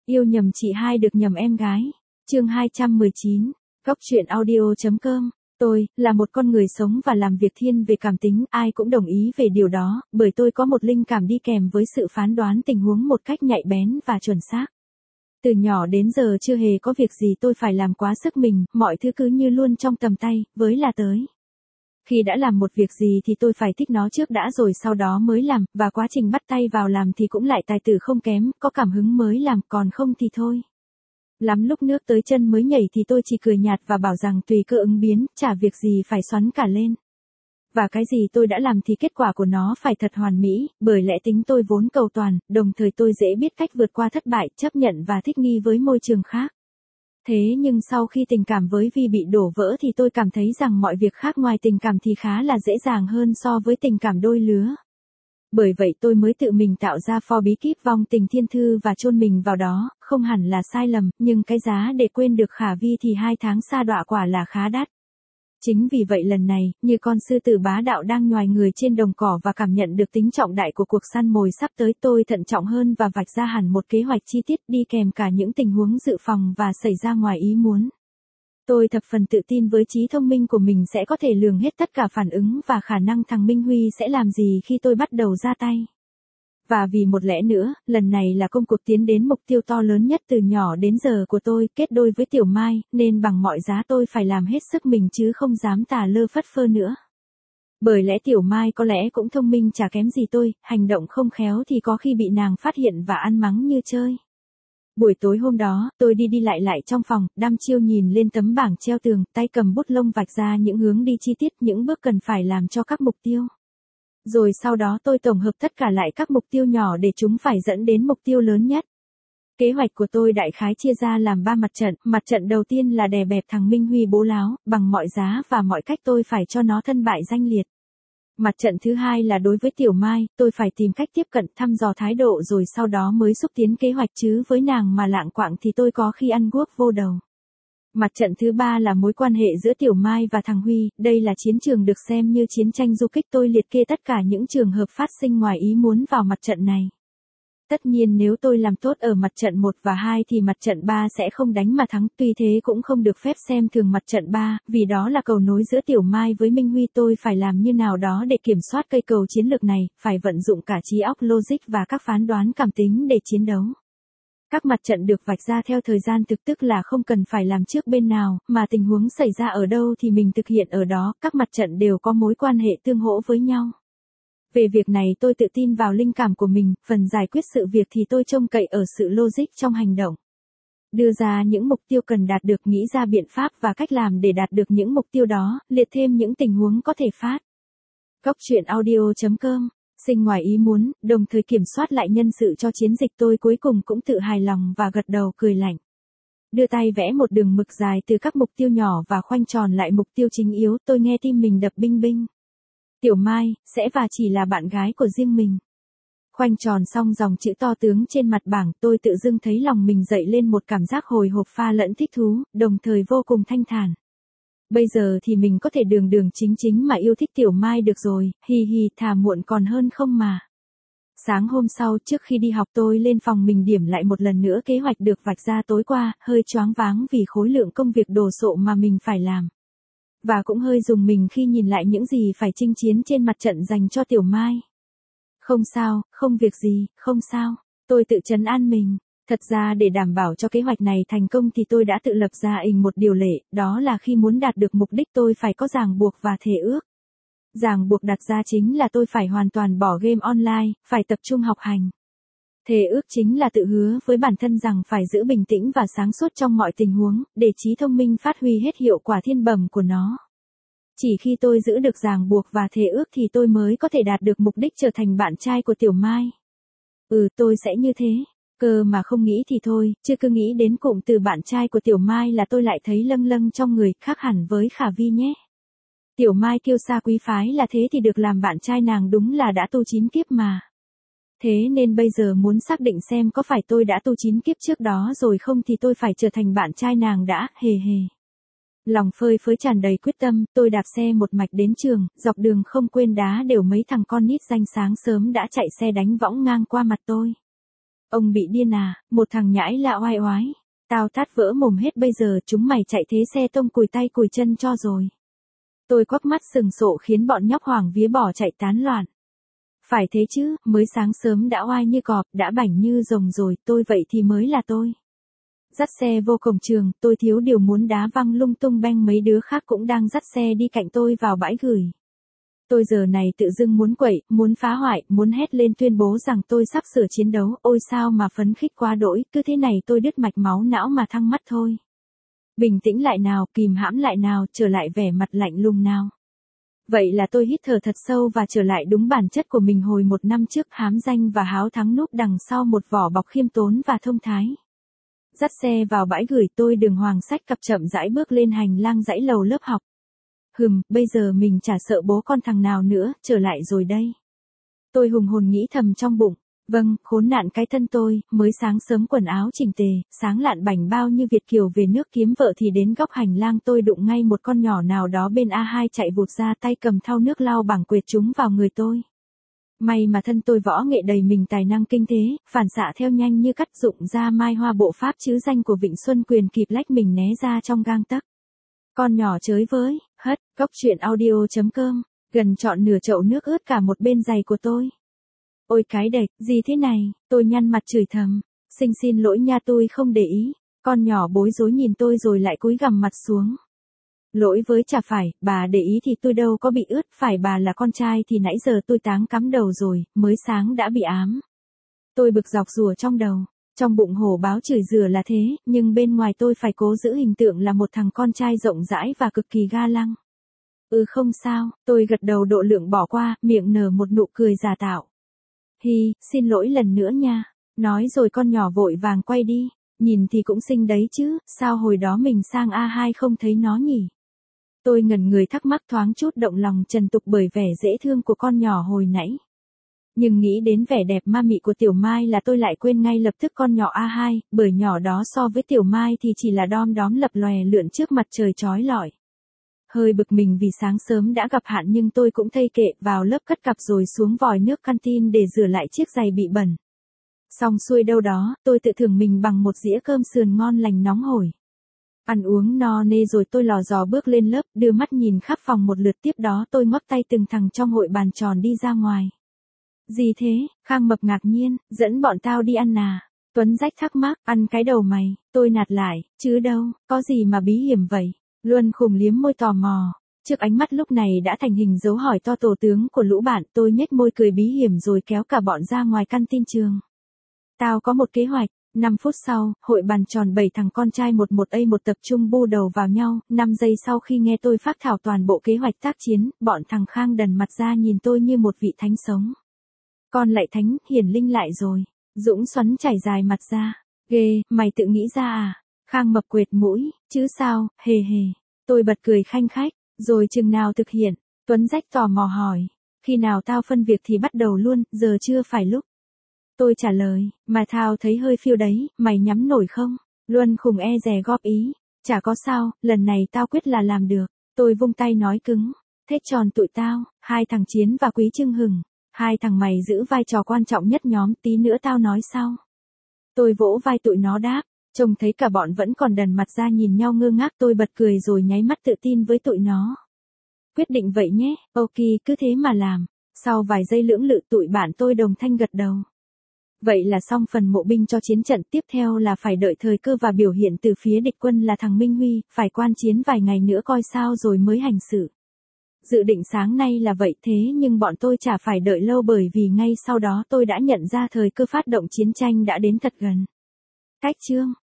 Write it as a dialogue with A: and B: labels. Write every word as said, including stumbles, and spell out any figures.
A: Yêu nhầm chị hai được nhầm em gái. Chương hai trăm mười chín. Góc truyện audio.com. Tôi, là một con người sống và làm việc thiên về cảm tính, ai cũng đồng ý về điều đó, bởi tôi có một linh cảm đi kèm với sự phán đoán tình huống một cách nhạy bén và chuẩn xác. Từ nhỏ đến giờ chưa hề có việc gì tôi phải làm quá sức mình, mọi thứ cứ như luôn trong tầm tay, với là tới. Khi đã làm một việc gì thì tôi phải thích nó trước đã rồi sau đó mới làm, và quá trình bắt tay vào làm thì cũng lại tài tử không kém, có cảm hứng mới làm, còn không thì thôi. Lắm lúc nước tới chân mới nhảy thì tôi chỉ cười nhạt và bảo rằng tùy cơ ứng biến, chả việc gì phải xoắn cả lên. Và cái gì tôi đã làm thì kết quả của nó phải thật hoàn mỹ, bởi lẽ tính tôi vốn cầu toàn, đồng thời tôi dễ biết cách vượt qua thất bại, chấp nhận và thích nghi với môi trường khác. Thế nhưng sau khi tình cảm với Vi bị đổ vỡ thì tôi cảm thấy rằng mọi việc khác ngoài tình cảm thì khá là dễ dàng hơn so với tình cảm đôi lứa. Bởi vậy tôi mới tự mình tạo ra For bí kíp vong tình thiên thư và chôn mình vào đó, không hẳn là sai lầm, nhưng cái giá để quên được Khả Vi thì hai tháng sa đọa quả là khá đắt. Chính vì vậy lần này, như con sư tử bá đạo đang nhoài người trên đồng cỏ và cảm nhận được tính trọng đại của cuộc săn mồi sắp tới, tôi thận trọng hơn và vạch ra hẳn một kế hoạch chi tiết đi kèm cả những tình huống dự phòng và xảy ra ngoài ý muốn. Tôi thập phần tự tin với trí thông minh của mình sẽ có thể lường hết tất cả phản ứng và khả năng thằng Minh Huy sẽ làm gì khi tôi bắt đầu ra tay. Và vì một lẽ nữa, lần này là công cuộc tiến đến mục tiêu to lớn nhất từ nhỏ đến giờ của tôi, kết đôi với Tiểu Mai, nên bằng mọi giá tôi phải làm hết sức mình chứ không dám tà lơ phất phơ nữa. Bởi lẽ Tiểu Mai có lẽ cũng thông minh chả kém gì tôi, hành động không khéo thì có khi bị nàng phát hiện và ăn mắng như chơi. Buổi tối hôm đó, tôi đi đi lại lại trong phòng, đăm chiêu nhìn lên tấm bảng treo tường, tay cầm bút lông vạch ra những hướng đi chi tiết, những bước cần phải làm cho các mục tiêu. Rồi sau đó tôi tổng hợp tất cả lại các mục tiêu nhỏ để chúng phải dẫn đến mục tiêu lớn nhất. Kế hoạch của tôi đại khái chia ra làm ba mặt trận, mặt trận đầu tiên là đè bẹp thằng Minh Huy bố láo, bằng mọi giá và mọi cách tôi phải cho nó thân bại danh liệt. Mặt trận thứ hai là đối với Tiểu Mai, tôi phải tìm cách tiếp cận, thăm dò thái độ rồi sau đó mới xúc tiến kế hoạch chứ với nàng mà lạng quạng thì tôi có khi ăn guốc vô đầu. Mặt trận thứ ba là mối quan hệ giữa Tiểu Mai và thằng Huy, đây là chiến trường được xem như chiến tranh du kích, tôi liệt kê tất cả những trường hợp phát sinh ngoài ý muốn vào mặt trận này. Tất nhiên nếu tôi làm tốt ở mặt trận một và hai thì mặt trận ba sẽ không đánh mà thắng, tuy thế cũng không được phép xem thường mặt trận ba, vì đó là cầu nối giữa Tiểu Mai với Minh Huy, tôi phải làm như nào đó để kiểm soát cây cầu chiến lược này, phải vận dụng cả trí óc logic và các phán đoán cảm tính để chiến đấu. Các mặt trận được vạch ra theo thời gian thực, tức là không cần phải làm trước bên nào, mà tình huống xảy ra ở đâu thì mình thực hiện ở đó, các mặt trận đều có mối quan hệ tương hỗ với nhau. Về việc này tôi tự tin vào linh cảm của mình, phần giải quyết sự việc thì tôi trông cậy ở sự logic trong hành động. Đưa ra những mục tiêu cần đạt được, nghĩ ra biện pháp và cách làm để đạt được những mục tiêu đó, liệt thêm những tình huống có thể phát. Góc truyện audio.com. Sinh ngoài ý muốn, đồng thời kiểm soát lại nhân sự cho chiến dịch, tôi cuối cùng cũng tự hài lòng và gật đầu cười lạnh. Đưa tay vẽ một đường mực dài từ các mục tiêu nhỏ và khoanh tròn lại mục tiêu chính yếu, tôi nghe tim mình đập binh binh. Tiểu Mai, sẽ và chỉ là bạn gái của riêng mình. Khoanh tròn xong dòng chữ to tướng trên mặt bảng, tôi tự dưng thấy lòng mình dậy lên một cảm giác hồi hộp pha lẫn thích thú, đồng thời vô cùng thanh thản. Bây giờ thì mình có thể đường đường chính chính mà yêu thích Tiểu Mai được rồi, hi hi, thà muộn còn hơn không mà. Sáng hôm sau trước khi đi học tôi lên phòng mình điểm lại một lần nữa kế hoạch được vạch ra tối qua, hơi choáng váng vì khối lượng công việc đồ sộ mà mình phải làm. Và cũng hơi rùng mình khi nhìn lại những gì phải chinh chiến trên mặt trận dành cho Tiểu Mai. Không sao, không việc gì, không sao, tôi tự trấn an mình. Thật ra để đảm bảo cho kế hoạch này thành công thì tôi đã tự lập ra ình một điều lệ, đó là khi muốn đạt được mục đích tôi phải có ràng buộc và thề ước. Ràng buộc đặt ra chính là tôi phải hoàn toàn bỏ game online, phải tập trung học hành. Thề ước chính là tự hứa với bản thân rằng phải giữ bình tĩnh và sáng suốt trong mọi tình huống, để trí thông minh phát huy hết hiệu quả thiên bẩm của nó. Chỉ khi tôi giữ được ràng buộc và thề ước thì tôi mới có thể đạt được mục đích trở thành bạn trai của Tiểu Mai. Ừ, tôi sẽ như thế. Cơ mà không nghĩ thì thôi, chứ cứ nghĩ đến cụm từ bạn trai của Tiểu Mai là tôi lại thấy lâng lâng trong người, khác hẳn với Khả Vi nhé. Tiểu Mai kiêu sa quý phái là thế thì được làm bạn trai nàng đúng là đã tu chín kiếp mà. Thế nên bây giờ muốn xác định xem có phải tôi đã tu chín kiếp trước đó rồi không thì tôi phải trở thành bạn trai nàng đã, hề hề. Lòng phơi phới tràn đầy quyết tâm, tôi đạp xe một mạch đến trường, dọc đường không quên đá đều mấy thằng con nít danh sáng sớm đã chạy xe đánh võng ngang qua mặt tôi. Ông bị điên à, một thằng nhãi lạ oai oái. Tao tát vỡ mồm hết bây giờ chúng mày chạy thế xe tông cùi tay cùi chân cho rồi. Tôi quắc mắt sừng sộ khiến bọn nhóc hoảng vía bỏ chạy tán loạn. Phải thế chứ, mới sáng sớm đã oai như cọp, đã bảnh như rồng rồi, tôi vậy thì mới là tôi. Dắt xe vô cổng trường, tôi thiếu điều muốn đá văng lung tung beng mấy đứa khác cũng đang dắt xe đi cạnh tôi vào bãi gửi. Tôi giờ này tự dưng muốn quậy, muốn phá hoại, muốn hét lên tuyên bố rằng tôi sắp sửa chiến đấu, ôi sao mà phấn khích quá đỗi, cứ thế này tôi đứt mạch máu não mà thăng mắt thôi. Bình tĩnh lại nào, kìm hãm lại nào, trở lại vẻ mặt lạnh lùng nào. Vậy là tôi hít thở thật sâu và trở lại đúng bản chất của mình hồi một năm trước, hám danh và háo thắng núp đằng sau một vỏ bọc khiêm tốn và thông thái. Dắt xe vào bãi gửi tôi đường hoàng sách cặp chậm rãi bước lên hành lang dãy lầu lớp học. Hừm, bây giờ mình chả sợ bố con thằng nào nữa, trở lại rồi đây. Tôi hùng hồn nghĩ thầm trong bụng, vâng, khốn nạn cái thân tôi, mới sáng sớm quần áo chỉnh tề, sáng lạn bảnh bao như Việt kiều về nước kiếm vợ thì đến góc hành lang tôi đụng ngay một con nhỏ nào đó bên a hai chạy vụt ra tay cầm thau nước lau bảng quệt chúng vào người tôi. May mà thân tôi võ nghệ đầy mình tài năng kinh thế, phản xạ theo nhanh như cắt dụng ra mai hoa bộ pháp chứ danh của Vịnh Xuân Quyền kịp lách mình né ra trong gang tấc. Con nhỏ chới với, hất, cốc truyện audio chấm com, gần trọn nửa chậu nước ướt cả một bên giày của tôi. Ôi cái đệch, gì thế này, tôi nhăn mặt chửi thầm, xin xin lỗi nha tôi không để ý, con nhỏ bối rối nhìn tôi rồi lại cúi gằm mặt xuống. Lỗi với chả phải, bà để ý thì tôi đâu có bị ướt, phải bà là con trai thì nãy giờ tôi táng cắm đầu rồi, mới sáng đã bị ám. Tôi bực dọc rùa trong đầu, trong bụng hổ báo chửi rủa là thế, nhưng bên ngoài tôi phải cố giữ hình tượng là một thằng con trai rộng rãi và cực kỳ ga lăng. Ừ không sao, tôi gật đầu độ lượng bỏ qua, miệng nở một nụ cười giả tạo. Hi, xin lỗi lần nữa nha, nói rồi con nhỏ vội vàng quay đi, nhìn thì cũng xinh đấy chứ, sao hồi đó mình sang a hai không thấy nó nhỉ? Tôi ngẩn người thắc mắc thoáng chút động lòng trần tục bởi vẻ dễ thương của con nhỏ hồi nãy. Nhưng nghĩ đến vẻ đẹp ma mị của Tiểu Mai là tôi lại quên ngay lập tức con nhỏ a hai, bởi nhỏ đó so với Tiểu Mai thì chỉ là đom đóm lập lòe lượn trước mặt trời chói lọi. Hơi bực mình vì sáng sớm đã gặp hạn nhưng tôi cũng thây kệ vào lớp cất cặp rồi xuống vòi nước canteen để rửa lại chiếc giày bị bẩn. Xong xuôi đâu đó, tôi tự thưởng mình bằng một dĩa cơm sườn ngon lành nóng hổi. Ăn uống no nê rồi tôi lò dò bước lên lớp, đưa mắt nhìn khắp phòng một lượt tiếp đó tôi ngoắc tay từng thằng trong hội bàn tròn đi ra ngoài. Gì thế, Khang Mập ngạc nhiên, dẫn bọn tao đi ăn à? Tuấn Rách thắc mắc, ăn cái đầu mày, tôi nạt lại, chứ đâu, có gì mà bí hiểm vậy? Luân Khùng liếm môi tò mò, trước ánh mắt lúc này đã thành hình dấu hỏi to tổ tướng của lũ bạn, tôi nhếch môi cười bí hiểm rồi kéo cả bọn ra ngoài canteen trường. Tao có một kế hoạch. năm phút sau, hội bàn tròn bảy thằng con trai một một a một tập trung bu đầu vào nhau, năm giây sau khi nghe tôi phác thảo toàn bộ kế hoạch tác chiến, bọn thằng Khang đần mặt ra nhìn tôi như một vị thánh sống. Con lại thánh, hiển linh lại rồi. Dũng xoắn chảy dài mặt ra. Ghê, mày tự nghĩ ra à? Khang Mập quệt mũi, chứ sao, hề hề. Tôi bật cười khanh khách, rồi chừng nào thực hiện? Tuấn Rách tò mò hỏi. Khi nào tao phân việc thì bắt đầu luôn, giờ chưa phải lúc. Tôi trả lời, mà thao thấy hơi phiêu đấy, mày nhắm nổi không? Luân Khùng e dè góp ý, chả có sao, lần này tao quyết là làm được. Tôi vung tay nói cứng, thế tròn tụi tao, hai thằng Chiến và Quý Trưng Hừng, hai thằng mày giữ vai trò quan trọng nhất nhóm, tí nữa tao nói sau. Tôi vỗ vai tụi nó đáp, trông thấy cả bọn vẫn còn đần mặt ra nhìn nhau ngơ ngác tôi bật cười rồi nháy mắt tự tin với tụi nó. Quyết định vậy nhé, ok cứ thế mà làm. Sau vài giây lưỡng lự tụi bạn tôi đồng thanh gật đầu. Vậy là xong phần mộ binh cho chiến trận, tiếp theo là phải đợi thời cơ và biểu hiện từ phía địch quân là thằng Minh Huy, phải quan chiến vài ngày nữa coi sao rồi mới hành xử. Dự định sáng nay là vậy thế nhưng bọn tôi chả phải đợi lâu bởi vì ngay sau đó tôi đã nhận ra thời cơ phát động chiến tranh đã đến thật gần. Cách chương